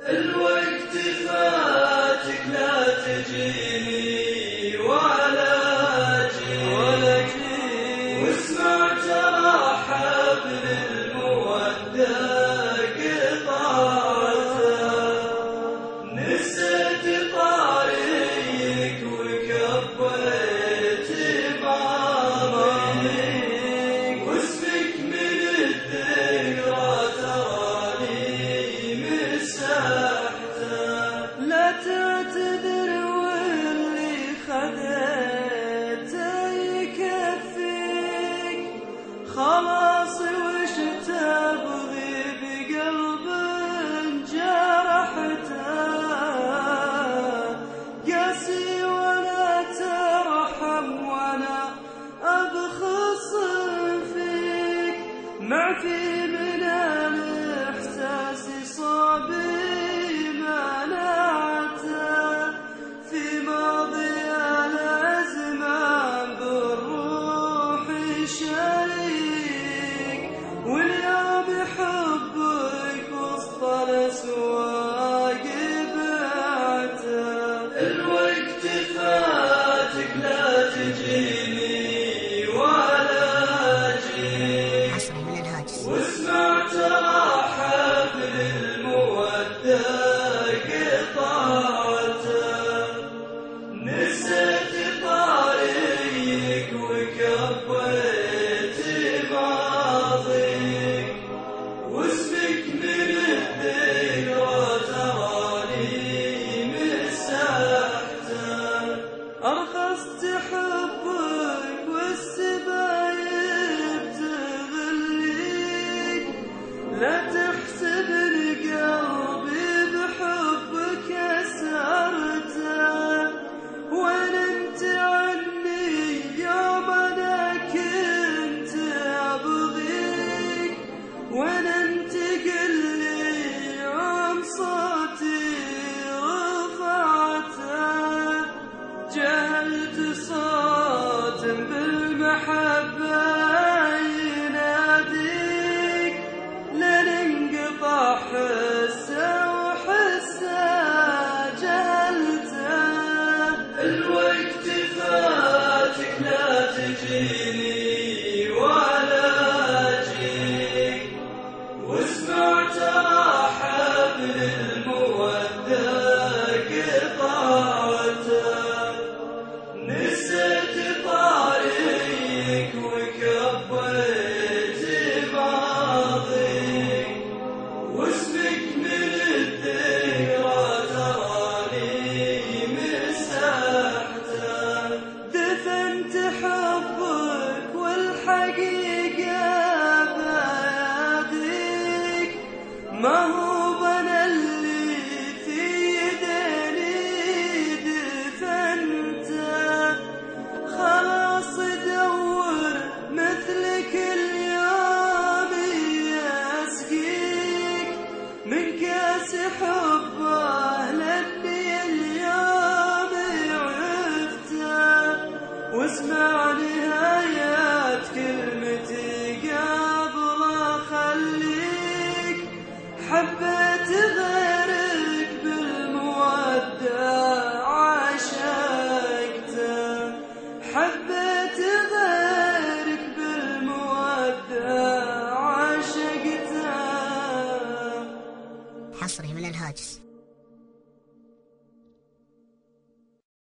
الوقت فاتك لا تجيني ولا جيت واسمع ترى حبل المودة قطعته نسيت طريق وكبيت ماضيك واسمك من الذكرى تراني مسحته لا تعتذر واللي خذيته يكفيك خلاص وش تبغي بقلب جرحته قاسي ولا ترحم ولا أبخص فيك معفي من الإحساس صابي منعته في ماضي الأزمان بالروح شريك واليوم حبك وسط الأسواق بعته الوقت فاتك لا تجيني ولا جيت حصري من الهاجس. واسمع ترى حبل المودة قطعته نسيت طريق وكبيت ماضيك واسمك من الذكرى تراني مسحته أرخصت حبك والسبايب تغليك لا تحسبني قلبي بحبك أسرته وين انت عني يوم انا كنت ابغيك وين انت قلي يوم صوتي رفعته جهلت صوت بالمحبة يناديك لن انقطع حسه وحسه جهلته الوقت فاتك لا تجيني ولا جيت واسمع ترى حبل المودة قطعته نسيت طريق وكبيت ماضيك واسمك من الذكرى تراني مسحته دفنت حبك والحقيقة بيديك ما هو بنا اللي في يديني دفنته خلاص دور مثلك اليوم يسقيك من كاس حبه لاني اليوم عرفته واسمع نهاية كلمتي قبل اخليك حبيت غيرك بالمودة عشقته حبيت غيرك بالمودة عشقته حصري من الهاجس.